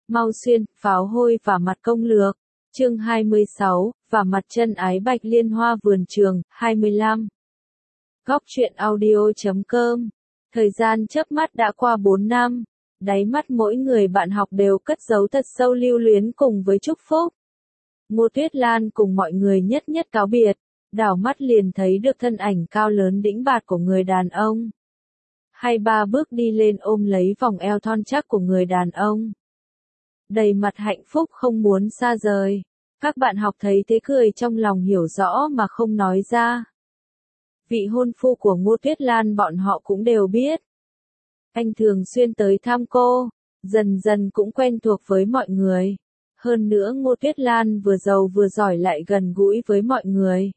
Mau Xuyên, pháo hôi và mặt công lược. Chương 26, và mặt chân ái bạch liên hoa vườn trường, 25. Góc truyện audio.com. Thời gian chớp mắt đã qua 4 năm. Đáy mắt mỗi người bạn học đều cất giấu thật sâu lưu luyến cùng với chúc phúc. Ngô Tuyết Lan cùng mọi người nhất nhất cáo biệt, đảo mắt liền thấy được thân ảnh cao lớn đĩnh bạt của người đàn ông. 2-3 bước đi lên ôm lấy vòng eo thon chắc của người đàn ông. Đầy mặt hạnh phúc không muốn xa rời. Các bạn học thấy thế cười trong lòng hiểu rõ mà không nói ra. Vị hôn phu của Ngô Tuyết Lan bọn họ cũng đều biết. Anh thường xuyên tới thăm cô, dần dần cũng quen thuộc với mọi người. Hơn nữa Ngô Tuyết Lan vừa giàu vừa giỏi lại gần gũi với mọi người.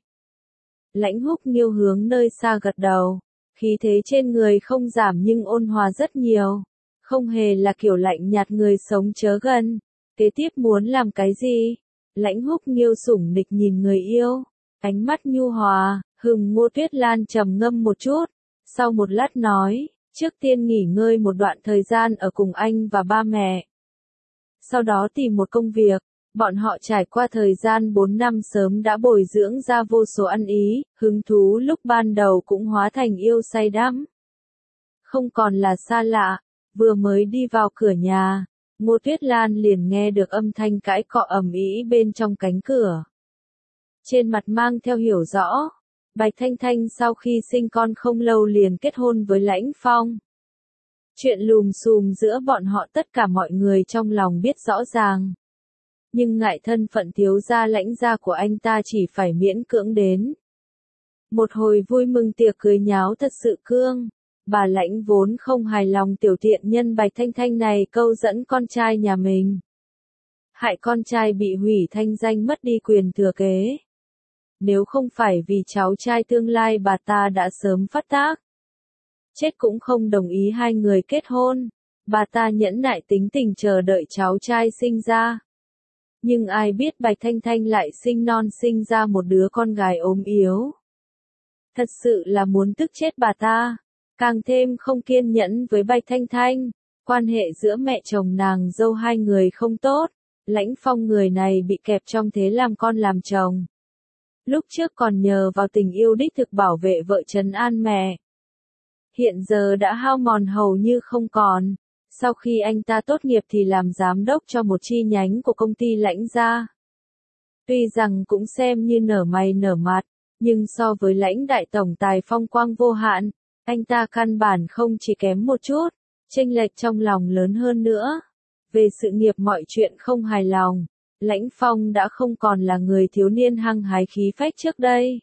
Lãnh Húc Nghiêu hướng nơi xa gật đầu, khí thế trên người không giảm nhưng ôn hòa rất nhiều. Không hề là kiểu lạnh nhạt người sống chớ gần. Kế tiếp muốn làm cái gì? Lãnh Húc Nghiêu sủng nịch nhìn người yêu, ánh mắt nhu hòa. Ngô Tuyết Lan trầm ngâm một chút, sau một lát nói, trước tiên nghỉ ngơi một đoạn thời gian ở cùng anh và ba mẹ. Sau đó tìm một công việc, bọn họ trải qua thời gian 4 năm sớm đã bồi dưỡng ra vô số ăn ý, hứng thú lúc ban đầu cũng hóa thành yêu say đắm. Không còn là xa lạ, vừa mới đi vào cửa nhà, Ngô Tuyết Lan liền nghe được âm thanh cãi cọ ầm ĩ bên trong cánh cửa. Trên mặt mang theo hiểu rõ. Bạch Thanh Thanh sau khi sinh con không lâu liền kết hôn với Lãnh Phong. Chuyện lùm xùm giữa bọn họ tất cả mọi người trong lòng biết rõ ràng. Nhưng ngại thân phận thiếu gia Lãnh gia của anh ta chỉ phải miễn cưỡng đến. Một hồi vui mừng tiệc cưới nháo thật sự cương. Bà Lãnh vốn không hài lòng tiểu tiện nhân Bạch Thanh Thanh này câu dẫn con trai nhà mình. Hại con trai bị hủy thanh danh mất đi quyền thừa kế. Nếu không phải vì cháu trai tương lai bà ta đã sớm phát tác. Chết cũng không đồng ý hai người kết hôn. Bà ta nhẫn nại tính tình chờ đợi cháu trai sinh ra. Nhưng ai biết Bạch Thanh Thanh lại sinh non sinh ra một đứa con gái ốm yếu. Thật sự là muốn tức chết bà ta. Càng thêm không kiên nhẫn với Bạch Thanh Thanh. Quan hệ giữa mẹ chồng nàng dâu hai người không tốt. Lãnh Phong người này bị kẹp trong thế làm con làm chồng. Lúc trước còn nhờ vào tình yêu đích thực bảo vệ vợ trấn an mẹ. Hiện giờ đã hao mòn hầu như không còn. Sau khi anh ta tốt nghiệp thì làm giám đốc cho một chi nhánh của công ty Lãnh gia. Tuy rằng cũng xem như nở mày nở mặt, nhưng so với Lãnh đại tổng tài phong quang vô hạn, anh ta căn bản không chỉ kém một chút, chênh lệch trong lòng lớn hơn nữa. Về sự nghiệp mọi chuyện không hài lòng. Lãnh Phong đã không còn là người thiếu niên hăng hái khí phách trước đây.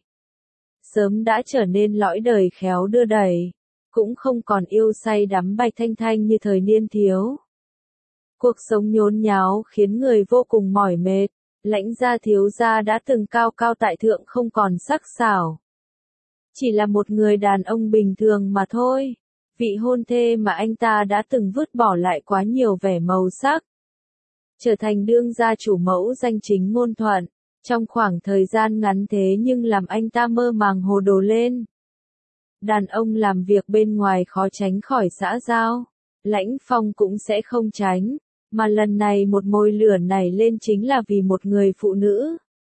Sớm đã trở nên lõi đời khéo đưa đẩy. Cũng không còn yêu say đắm Bạch Thanh Thanh như thời niên thiếu. Cuộc sống nhốn nháo khiến người vô cùng mỏi mệt. Lãnh gia thiếu gia đã từng cao cao tại thượng không còn sắc sảo. Chỉ là một người đàn ông bình thường mà thôi. Vị hôn thê mà anh ta đã từng vứt bỏ lại quá nhiều vẻ màu sắc. Trở thành đương gia chủ mẫu danh chính ngôn thuận, trong khoảng thời gian ngắn thế nhưng làm anh ta mơ màng hồ đồ lên. Đàn ông làm việc bên ngoài khó tránh khỏi xã giao, Lãnh Phong cũng sẽ không tránh, mà lần này một mồi lửa nảy lên chính là vì một người phụ nữ.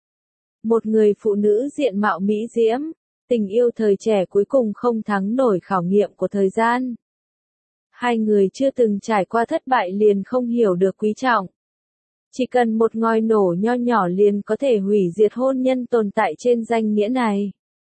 Một người phụ nữ diện mạo mỹ diễm, tình yêu thời trẻ cuối cùng không thắng nổi khảo nghiệm của thời gian. Hai người chưa từng trải qua thất bại liền không hiểu được quý trọng. Chỉ cần một ngòi nổ nho nhỏ liền có thể hủy diệt hôn nhân tồn tại trên danh nghĩa này.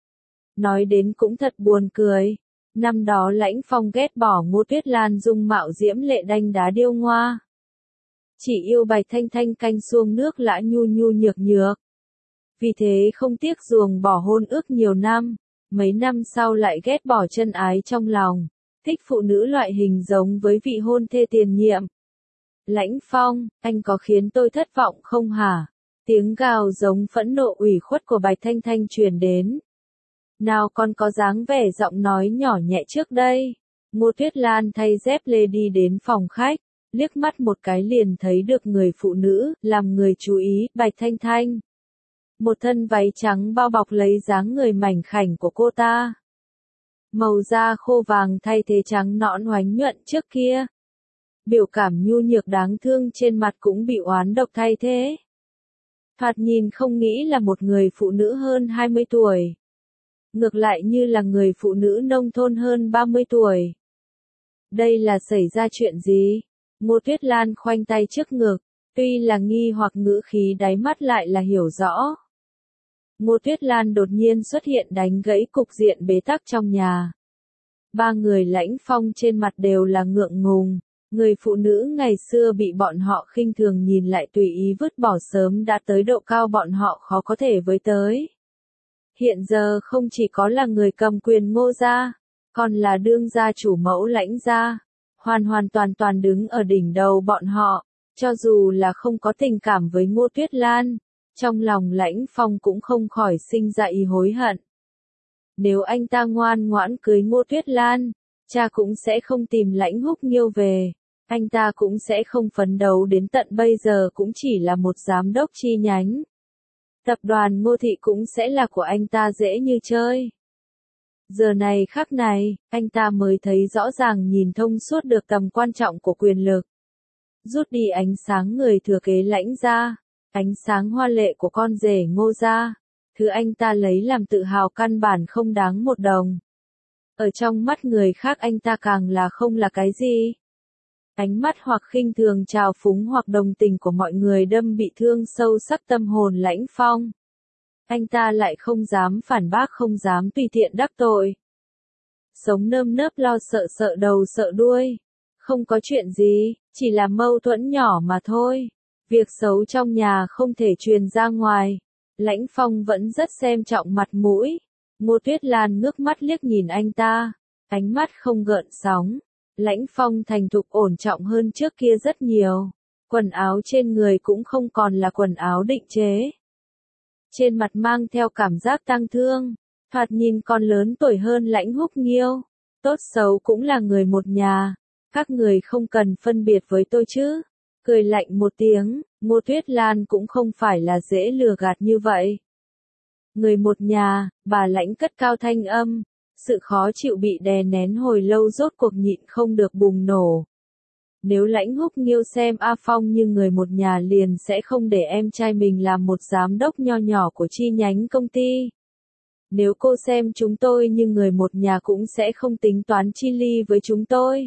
Nói đến cũng thật buồn cười. Năm đó Lãnh Phong ghét bỏ Ngô Tuyết Lan dung mạo diễm lệ đanh đá điêu ngoa. Chỉ yêu Bạch Thanh Thanh canh xuông nước lã nhu nhu nhược nhược. Vì thế không tiếc ruồng bỏ hôn ước nhiều năm. Mấy năm sau lại ghét bỏ chân ái trong lòng. Thích phụ nữ loại hình giống với vị hôn thê tiền nhiệm. Lãnh Phong, anh có khiến tôi thất vọng không hả? Tiếng gào giống phẫn nộ ủy khuất của Bạch Thanh Thanh truyền đến. Nào còn có dáng vẻ giọng nói nhỏ nhẹ trước đây. Ngô Tuyết Lan thay dép lê đi đến phòng khách, liếc mắt một cái liền thấy được người phụ nữ, làm người chú ý, Bạch Thanh Thanh. Một thân váy trắng bao bọc lấy dáng người mảnh khảnh của cô ta. Màu da khô vàng thay thế trắng nõn oánh nhuận trước kia. biểu cảm nhu nhược đáng thương trên mặt cũng bị oán độc thay thế. Thoạt nhìn không nghĩ là một người phụ nữ hơn 20 tuổi. Ngược lại như là người phụ nữ nông thôn hơn 30 tuổi. Đây là xảy ra chuyện gì? Ngô Tuyết Lan khoanh tay trước ngực, tuy là nghi hoặc ngữ khí đáy mắt lại là hiểu rõ. Ngô Tuyết Lan đột nhiên xuất hiện đánh gãy cục diện bế tắc trong nhà. Ba người Lãnh Phong trên mặt đều là ngượng ngùng, người phụ nữ ngày xưa bị bọn họ khinh thường nhìn lại tùy ý vứt bỏ sớm đã tới độ cao bọn họ khó có thể với tới. Hiện giờ không chỉ có là người cầm quyền Ngô gia, còn là đương gia chủ mẫu Lãnh gia, hoàn hoàn toàn toàn đứng ở đỉnh đầu bọn họ, cho dù là không có tình cảm với Ngô Tuyết Lan, trong lòng Lãnh Phong cũng không khỏi sinh ra ý hối hận. Nếu anh ta ngoan ngoãn cưới Ngô Tuyết Lan, cha cũng sẽ không tìm Lãnh Húc Nghiêu về, anh ta cũng sẽ không phấn đấu đến tận bây giờ cũng chỉ là một giám đốc chi nhánh. Tập đoàn Ngô Thị cũng sẽ là của anh ta dễ như chơi. Giờ này khắc này, anh ta mới thấy rõ ràng nhìn thông suốt được tầm quan trọng của quyền lực. Rút đi ánh sáng người thừa kế Lãnh gia, ánh sáng hoa lệ của con rể Ngô gia, thứ anh ta lấy làm tự hào căn bản không đáng một đồng. Ở trong mắt người khác anh ta càng là không là cái gì. Ánh mắt hoặc khinh thường trào phúng hoặc đồng tình của mọi người đâm bị thương sâu sắc tâm hồn Lãnh Phong. Anh ta lại không dám phản bác, không dám tùy tiện đắc tội. Sống nơm nớp lo sợ, sợ đầu sợ đuôi. Không có chuyện gì, chỉ là mâu thuẫn nhỏ mà thôi. Việc xấu trong nhà không thể truyền ra ngoài. Lãnh Phong vẫn rất xem trọng mặt mũi. Ngô Tuyết Lan ngước mắt liếc nhìn anh ta, ánh mắt không gợn sóng. Lãnh Phong thành thục ổn trọng hơn trước kia rất nhiều. Quần áo trên người cũng không còn là quần áo định chế. Trên mặt mang theo cảm giác tang thương, thoạt nhìn còn lớn tuổi hơn Lãnh Húc Nghiêu. Tốt xấu cũng là người một nhà, các người không cần phân biệt với tôi chứ. Cười lạnh một tiếng, Ngô Tuyết Lan cũng không phải là dễ lừa gạt như vậy. Người một nhà, bà Lãnh cất cao thanh âm, sự khó chịu bị đè nén hồi lâu rốt cuộc nhịn không được bùng nổ. Nếu Lãnh Húc Nghiêu xem A Phong như người một nhà liền sẽ không để em trai mình làm một giám đốc nho nhỏ của chi nhánh công ty. Nếu cô xem chúng tôi như người một nhà cũng sẽ không tính toán chi ly với chúng tôi.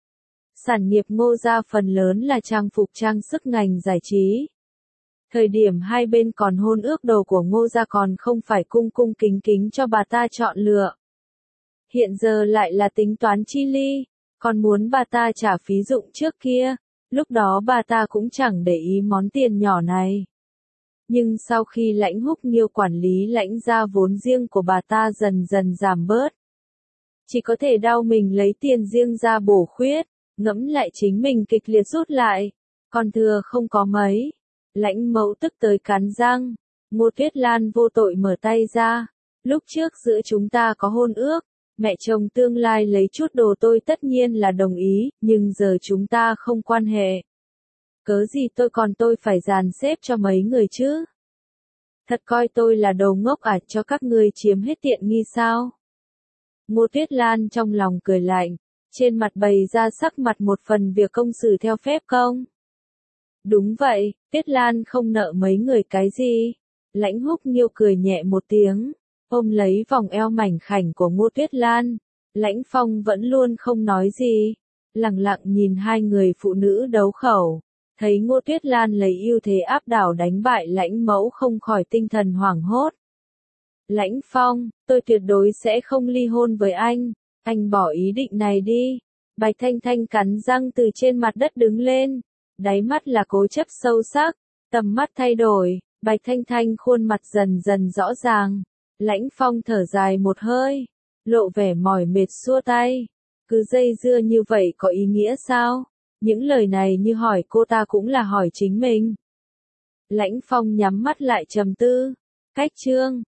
Sản nghiệp Ngô gia phần lớn là trang phục trang sức ngành giải trí. Thời điểm hai bên còn hôn ước đồ của Ngô gia còn không phải cung cung kính kính cho bà ta chọn lựa. Hiện giờ lại là tính toán chi ly, còn muốn bà ta trả phí dụng trước kia, lúc đó bà ta cũng chẳng để ý món tiền nhỏ này. Nhưng sau khi Lãnh Húc Nghiêu quản lý Lãnh gia vốn riêng của bà ta dần dần giảm bớt. Chỉ có thể đau mình lấy tiền riêng ra bổ khuyết, ngẫm lại chính mình kịch liệt rút lại, còn thừa không có mấy. Lãnh mẫu tức tới cắn răng, Ngô Tuyết Lan vô tội mở tay ra, lúc trước giữa chúng ta có hôn ước, mẹ chồng tương lai lấy chút đồ tôi tất nhiên là đồng ý, nhưng giờ chúng ta không quan hệ. Cớ gì tôi phải dàn xếp cho mấy người chứ? Thật coi tôi là đồ ngốc à, cho các ngươi chiếm hết tiện nghi sao? Ngô Tuyết Lan trong lòng cười lạnh, trên mặt bày ra sắc mặt một phần việc công xử theo phép công. Đúng vậy, Tuyết Lan không nợ mấy người cái gì. Lãnh Húc Nghiêu cười nhẹ một tiếng, ôm lấy vòng eo mảnh khảnh của Ngô Tuyết Lan. Lãnh Phong vẫn luôn không nói gì, lặng lặng nhìn hai người phụ nữ đấu khẩu. Thấy Ngô Tuyết Lan lấy ưu thế áp đảo đánh bại Lãnh mẫu không khỏi tinh thần hoảng hốt. Lãnh Phong, tôi tuyệt đối sẽ không ly hôn với anh bỏ ý định này đi. Bạch Thanh Thanh cắn răng từ trên mặt đất đứng lên, đáy mắt là cố chấp sâu sắc, tầm mắt thay đổi, Bạch Thanh Thanh khuôn mặt dần dần rõ ràng. Lãnh Phong thở dài một hơi, lộ vẻ mỏi mệt xua tay. Cứ dây dưa như vậy có ý nghĩa sao? Những lời này như hỏi cô ta cũng là hỏi chính mình. Lãnh Phong nhắm mắt lại trầm tư. Cách chương